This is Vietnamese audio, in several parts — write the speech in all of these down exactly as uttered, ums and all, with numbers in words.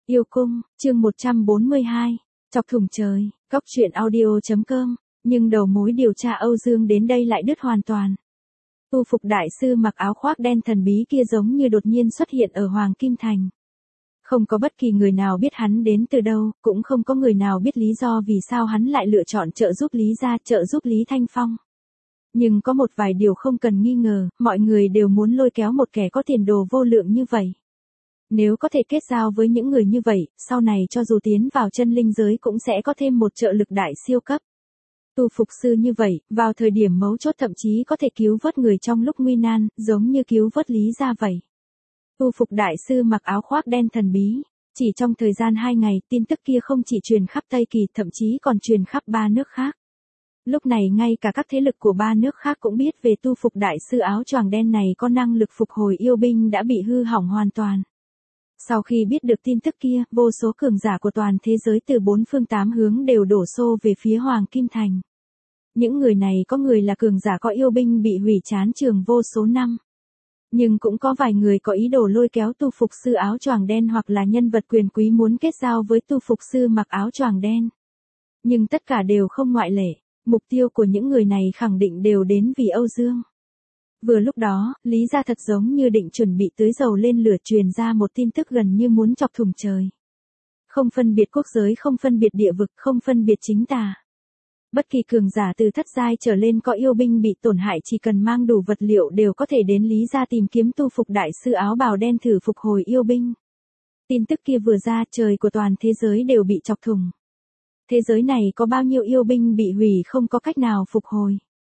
Yêu cung, chương một trăm bốn mươi hai, chọc thủng trời, góc truyện audio.com, nhưng đầu mối điều tra Âu Dương đến đây lại đứt hoàn toàn. Tu phục đại sư mặc áo khoác đen thần bí kia giống như đột nhiên xuất hiện ở Hoàng Kim Thành. Không có bất kỳ người nào biết hắn đến từ đâu, cũng không có người nào biết lý do vì sao hắn lại lựa chọn trợ giúp Lý gia, trợ giúp Lý Thanh Phong. Nhưng có một vài điều không cần nghi ngờ, mọi người đều muốn lôi kéo một kẻ có tiền đồ vô lượng như vậy. Nếu có thể kết giao với những người như vậy, sau này cho dù tiến vào chân linh giới cũng sẽ có thêm một trợ lực đại siêu cấp. Tu phục sư như vậy, vào thời điểm mấu chốt thậm chí có thể cứu vớt người trong lúc nguy nan, giống như cứu vớt Lý gia vậy. Tu phục đại sư mặc áo khoác đen thần bí, chỉ trong thời gian hai ngày, tin tức kia không chỉ truyền khắp Tây Kỳ, thậm chí còn truyền khắp ba nước khác. Lúc này ngay cả các thế lực của ba nước khác cũng biết về tu phục đại sư áo choàng đen này có năng lực phục hồi yêu binh đã bị hư hỏng hoàn toàn. Sau khi biết được tin tức kia, vô số cường giả của toàn thế giới từ bốn phương tám hướng đều đổ xô về phía Hoàng Kim Thành. Những người này có người là cường giả có yêu binh bị hủy chán trường vô số năm. Nhưng cũng có vài người có ý đồ lôi kéo tu phục sư áo choàng đen hoặc là nhân vật quyền quý muốn kết giao với tu phục sư mặc áo choàng đen. Nhưng tất cả đều không ngoại lệ, mục tiêu của những người này khẳng định đều đến vì Âu Dương. Vừa lúc đó, Lý gia thật giống như định chuẩn bị tưới dầu lên lửa truyền ra một tin tức gần như muốn chọc thủng trời. Không phân biệt quốc giới, không phân biệt địa vực, không phân biệt chính tà. Bất kỳ cường giả từ thất giai trở lên có yêu binh bị tổn hại chỉ cần mang đủ vật liệu đều có thể đến Lý gia tìm kiếm tu phục đại sư áo bào đen thử phục hồi yêu binh. Tin tức kia vừa ra, trời của toàn thế giới đều bị chọc thủng. Thế giới này có bao nhiêu yêu binh bị hủy không có cách nào phục hồi.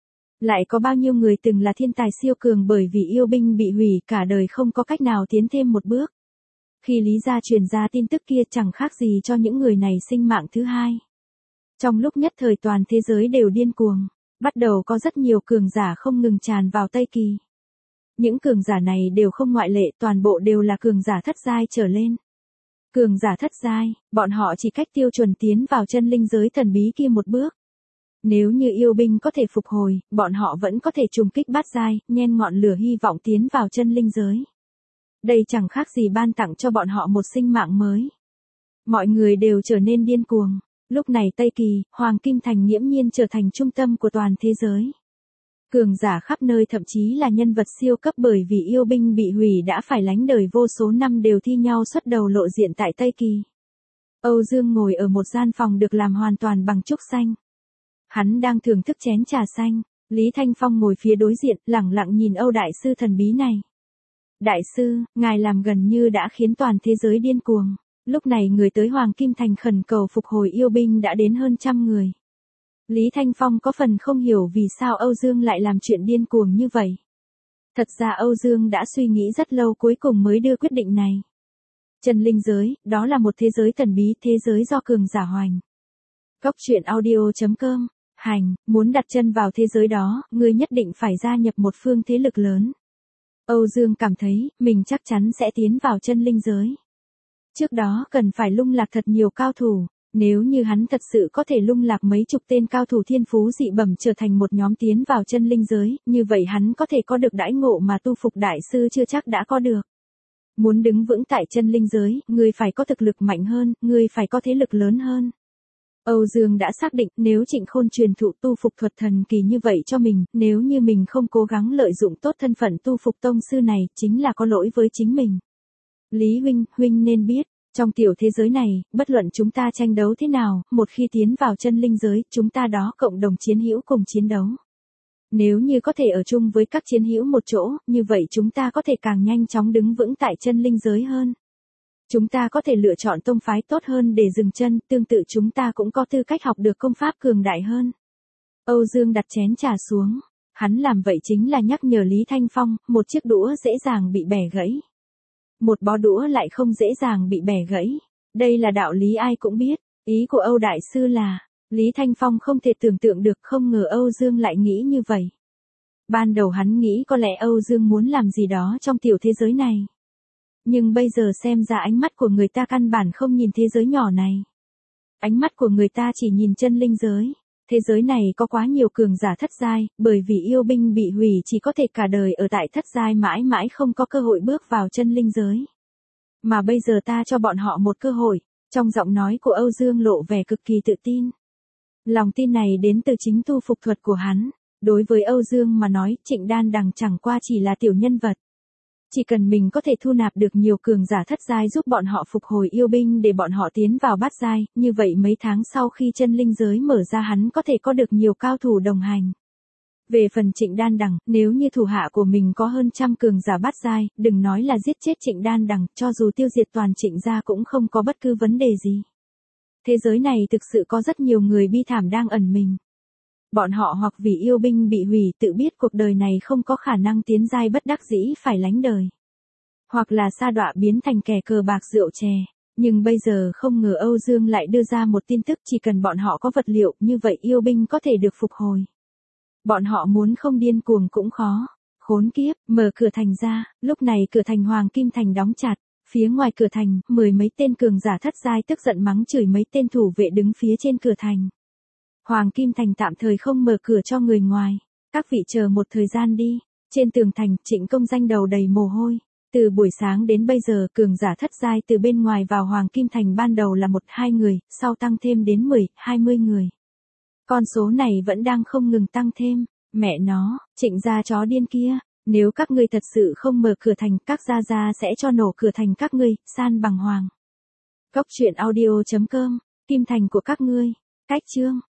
Lại có bao nhiêu người từng là thiên tài siêu cường bởi vì yêu binh bị hủy cả đời không có cách nào tiến thêm một bước. Khi Lý gia truyền ra tin tức kia chẳng khác gì cho những người này sinh mạng thứ hai. Trong lúc nhất thời toàn thế giới đều điên cuồng, bắt đầu có rất nhiều cường giả không ngừng tràn vào Tây Kỳ. Những cường giả này đều không ngoại lệ, toàn bộ đều là cường giả thất giai trở lên. Cường giả thất giai, bọn họ chỉ cách tiêu chuẩn tiến vào chân linh giới thần bí kia một bước. Nếu như yêu binh có thể phục hồi, bọn họ vẫn có thể trùng kích bát giai, nhen ngọn lửa hy vọng tiến vào chân linh giới. Đây chẳng khác gì ban tặng cho bọn họ một sinh mạng mới. Mọi người đều trở nên điên cuồng. Lúc này Tây Kỳ, Hoàng Kim Thành nghiễm nhiên trở thành trung tâm của toàn thế giới. Cường giả khắp nơi thậm chí là nhân vật siêu cấp bởi vì yêu binh bị hủy đã phải lánh đời vô số năm đều thi nhau xuất đầu lộ diện tại Tây Kỳ. Âu Dương ngồi ở một gian phòng được làm hoàn toàn bằng trúc xanh. Hắn đang thưởng thức chén trà xanh, Lý Thanh Phong ngồi phía đối diện, lẳng lặng nhìn Âu đại sư thần bí này. Đại sư, ngài làm gần như đã khiến toàn thế giới điên cuồng. Lúc này người tới Hoàng Kim Thành khẩn cầu phục hồi yêu binh đã đến hơn trăm người. Lý Thanh Phong có phần không hiểu vì sao Âu Dương lại làm chuyện điên cuồng như vậy. Thật ra Âu Dương đã suy nghĩ rất lâu cuối cùng mới đưa quyết định này. Chân linh giới, đó là một thế giới thần bí, thế giới do cường giả hoành. Góc truyện audio.com, hành, muốn đặt chân vào thế giới đó, ngươi nhất định phải gia nhập một phương thế lực lớn. Âu Dương cảm thấy, mình chắc chắn sẽ tiến vào chân linh giới. Trước đó cần phải lung lạc thật nhiều cao thủ, nếu như hắn thật sự có thể lung lạc mấy chục tên cao thủ thiên phú dị bẩm trở thành một nhóm tiến vào chân linh giới, như vậy hắn có thể có được đãi ngộ mà tu phục đại sư chưa chắc đã có được. Muốn đứng vững tại chân linh giới, ngươi phải có thực lực mạnh hơn, ngươi phải có thế lực lớn hơn. Âu Dương đã xác định nếu Trịnh Khôn truyền thụ tu phục thuật thần kỳ như vậy cho mình, nếu như mình không cố gắng lợi dụng tốt thân phận tu phục tông sư này, chính là có lỗi với chính mình. Lý huynh, huynh nên biết, trong tiểu thế giới này, bất luận chúng ta tranh đấu thế nào, một khi tiến vào chân linh giới, chúng ta đó cộng đồng chiến hữu cùng chiến đấu. Nếu như có thể ở chung với các chiến hữu một chỗ, như vậy chúng ta có thể càng nhanh chóng đứng vững tại chân linh giới hơn. Chúng ta có thể lựa chọn tông phái tốt hơn để dừng chân, tương tự chúng ta cũng có tư cách học được công pháp cường đại hơn. Âu Dương đặt chén trà xuống, hắn làm vậy chính là nhắc nhở Lý Thanh Phong, một chiếc đũa dễ dàng bị bẻ gãy. Một bó đũa lại không dễ dàng bị bẻ gãy. Đây là đạo lý ai cũng biết, ý của Âu đại sư là, Lý Thanh Phong không thể tưởng tượng được không ngờ Âu Dương lại nghĩ như vậy. Ban đầu hắn nghĩ có lẽ Âu Dương muốn làm gì đó trong tiểu thế giới này. Nhưng bây giờ xem ra ánh mắt của người ta căn bản không nhìn thế giới nhỏ này. Ánh mắt của người ta chỉ nhìn chân linh giới. Thế giới này có quá nhiều cường giả thất giai, bởi vì yêu binh bị hủy chỉ có thể cả đời ở tại thất giai mãi mãi không có cơ hội bước vào chân linh giới. Mà bây giờ ta cho bọn họ một cơ hội, trong giọng nói của Âu Dương lộ vẻ cực kỳ tự tin. Lòng tin này đến từ chính tu phục thuật của hắn. Đối với Âu Dương mà nói, Trịnh Đan Đằng chẳng qua chỉ là tiểu nhân vật. Chỉ cần mình có thể thu nạp được nhiều cường giả thất giai giúp bọn họ phục hồi yêu binh để bọn họ tiến vào bát giai, như vậy mấy tháng sau khi chân linh giới mở ra hắn có thể có được nhiều cao thủ đồng hành. Về phần Trịnh Đan Đằng, nếu như thủ hạ của mình có hơn trăm cường giả bát giai, đừng nói là giết chết Trịnh Đan Đằng, cho dù tiêu diệt toàn Trịnh gia cũng không có bất cứ vấn đề gì. Thế giới này thực sự có rất nhiều người bi thảm đang ẩn mình. Bọn họ hoặc vì yêu binh bị hủy tự biết cuộc đời này không có khả năng tiến giai bất đắc dĩ phải lánh đời. Hoặc là sa đọa biến thành kẻ cờ bạc rượu chè. Nhưng bây giờ không ngờ Âu Dương lại đưa ra một tin tức chỉ cần bọn họ có vật liệu như vậy yêu binh có thể được phục hồi. Bọn họ muốn không điên cuồng cũng khó. Khốn kiếp, mở cửa thành ra, lúc này cửa thành Hoàng Kim Thành đóng chặt. Phía ngoài cửa thành, mười mấy tên cường giả thất giai tức giận mắng chửi mấy tên thủ vệ đứng phía trên cửa thành. Hoàng Kim Thành tạm thời không mở cửa cho người ngoài. Các vị chờ một thời gian đi. Trên tường thành, Trịnh Công Danh đầu đầy mồ hôi. Từ buổi sáng đến bây giờ, cường giả thất giai từ bên ngoài vào Hoàng Kim Thành ban đầu là một hai người, sau tăng thêm đến mười, hai mươi người. Con số này vẫn đang không ngừng tăng thêm. Mẹ nó, Trịnh gia chó điên kia. Nếu các ngươi thật sự không mở cửa thành, các gia gia sẽ cho nổ cửa thành các ngươi, san bằng hoàng. Góc truyện audio chấm com, Kim Thành của các ngươi. Cách chương